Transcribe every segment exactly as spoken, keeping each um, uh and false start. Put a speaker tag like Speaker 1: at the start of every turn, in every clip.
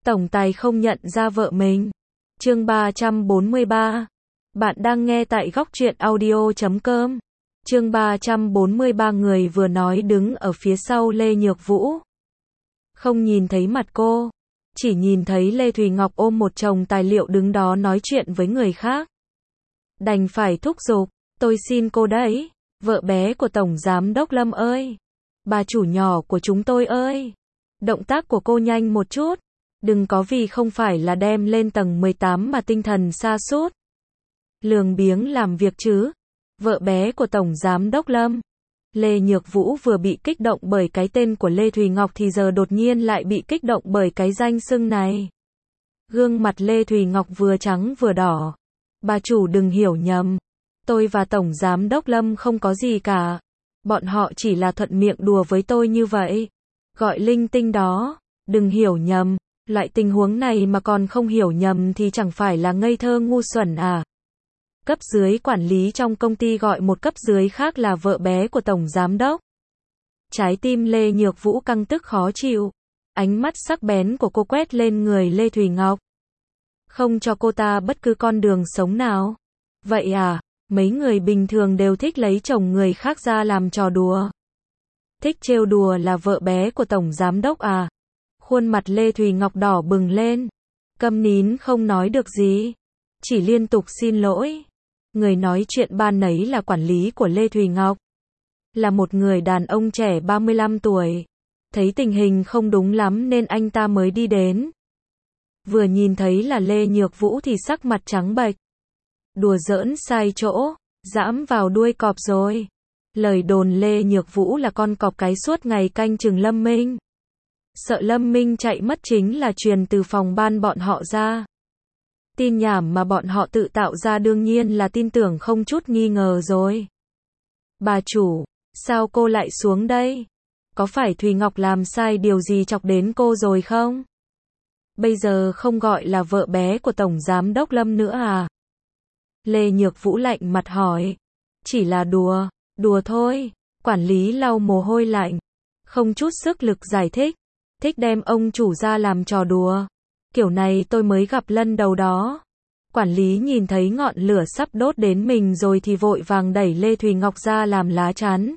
Speaker 1: tổng tài không nhận ra vợ mình. Chương ba trăm bốn mươi ba. Bạn đang nghe tại góc truyện audio chấm com. Chương ba trăm bốn mươi ba. Người vừa nói đứng ở phía sau Lê Nhược Vũ. Không nhìn thấy mặt cô, chỉ nhìn thấy Lê Thùy Ngọc ôm một chồng tài liệu đứng đó nói chuyện với người khác. Đành phải thúc giục, tôi xin cô đấy, vợ bé của Tổng Giám Đốc Lâm ơi, bà chủ nhỏ của chúng tôi ơi, động tác của cô nhanh một chút, đừng có vì không phải là đem lên tầng mười tám mà tinh thần sa sút lường biếng làm việc chứ. Vợ bé của Tổng Giám Đốc Lâm. Lê Nhược Vũ vừa bị kích động bởi cái tên của Lê Thùy Ngọc thì giờ đột nhiên lại bị kích động bởi cái danh xưng này. Gương mặt Lê Thùy Ngọc vừa trắng vừa đỏ. Bà chủ đừng hiểu nhầm. Tôi và Tổng Giám Đốc Lâm không có gì cả. Bọn họ chỉ là thuận miệng đùa với tôi như vậy. Gọi linh tinh đó. Đừng hiểu nhầm. Loại tình huống này mà còn không hiểu nhầm thì chẳng phải là ngây thơ ngu xuẩn à. Cấp dưới quản lý trong công ty gọi một cấp dưới khác là vợ bé của Tổng Giám Đốc. Trái tim Lê Nhược Vũ căng tức khó chịu. Ánh mắt sắc bén của cô quét lên người Lê Thùy Ngọc. Không cho cô ta bất cứ con đường sống nào. Vậy à, mấy người bình thường đều thích lấy chồng người khác ra làm trò đùa. Thích trêu đùa là vợ bé của Tổng Giám Đốc à. Khuôn mặt Lê Thùy Ngọc đỏ bừng lên. Câm nín không nói được gì. Chỉ liên tục xin lỗi. Người nói chuyện ban nấy là quản lý của Lê Thùy Ngọc. Là một người đàn ông trẻ ba mươi lăm tuổi. Thấy tình hình không đúng lắm nên anh ta mới đi đến. Vừa nhìn thấy là Lê Nhược Vũ thì sắc mặt trắng bệch. Đùa giỡn sai chỗ, dẫm vào đuôi cọp rồi. Lời đồn Lê Nhược Vũ là con cọp cái suốt ngày canh chừng Lâm Minh. Sợ Lâm Minh chạy mất chính là truyền từ phòng ban bọn họ ra. Tin nhảm mà bọn họ tự tạo ra đương nhiên là tin tưởng không chút nghi ngờ rồi. Bà chủ, sao cô lại xuống đây? Có phải Thùy Ngọc làm sai điều gì chọc đến cô rồi không? Bây giờ không gọi là vợ bé của Tổng Giám Đốc Lâm nữa à? Lê Nhược Vũ lạnh mặt hỏi. Chỉ là đùa, đùa thôi. Quản lý lau mồ hôi lạnh. Không chút sức lực giải thích. Thích đem ông chủ ra làm trò đùa. Kiểu này tôi mới gặp lần đầu đó. Quản lý nhìn thấy ngọn lửa sắp đốt đến mình rồi thì vội vàng đẩy Lê Thùy Ngọc ra làm lá chắn.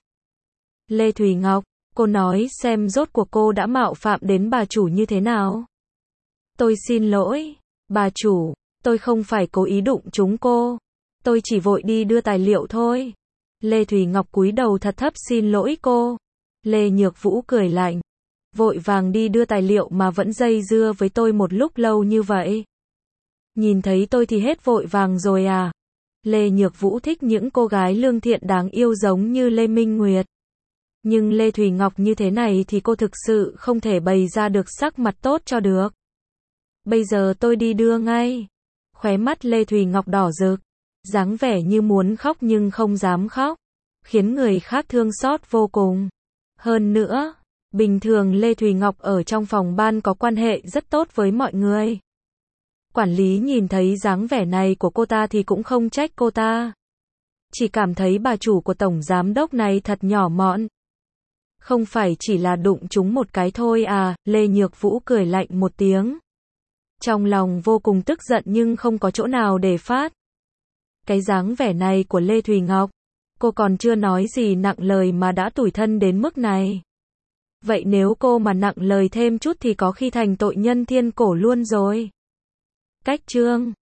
Speaker 1: Lê Thùy Ngọc, cô nói xem rốt cuộc cô đã mạo phạm đến bà chủ như thế nào. Tôi xin lỗi, bà chủ, tôi không phải cố ý đụng trúng cô. Tôi chỉ vội đi đưa tài liệu thôi. Lê Thùy Ngọc cúi đầu thật thấp xin lỗi cô. Lê Nhược Vũ cười lạnh. Vội vàng đi đưa tài liệu mà vẫn dây dưa với tôi một lúc lâu như vậy. Nhìn thấy tôi thì hết vội vàng rồi à. Lê Nhược Vũ thích những cô gái lương thiện đáng yêu giống như Lê Minh Nguyệt. Nhưng Lê Thùy Ngọc như thế này thì cô thực sự không thể bày ra được sắc mặt tốt cho được. Bây giờ tôi đi đưa ngay. Khóe mắt Lê Thùy Ngọc đỏ rực. Dáng vẻ như muốn khóc nhưng không dám khóc. Khiến người khác thương xót vô cùng. Hơn nữa, bình thường Lê Thùy Ngọc ở trong phòng ban có quan hệ rất tốt với mọi người. Quản lý nhìn thấy dáng vẻ này của cô ta thì cũng không trách cô ta. Chỉ cảm thấy bà chủ của Tổng Giám Đốc này thật nhỏ mọn. Không phải chỉ là đụng trúng một cái thôi à, Lê Nhược Vũ cười lạnh một tiếng. Trong lòng vô cùng tức giận nhưng không có chỗ nào để phát. Cái dáng vẻ này của Lê Thùy Ngọc, cô còn chưa nói gì nặng lời mà đã tủi thân đến mức này. Vậy nếu cô mà nặng lời thêm chút thì có khi thành tội nhân thiên cổ luôn rồi. Cách chương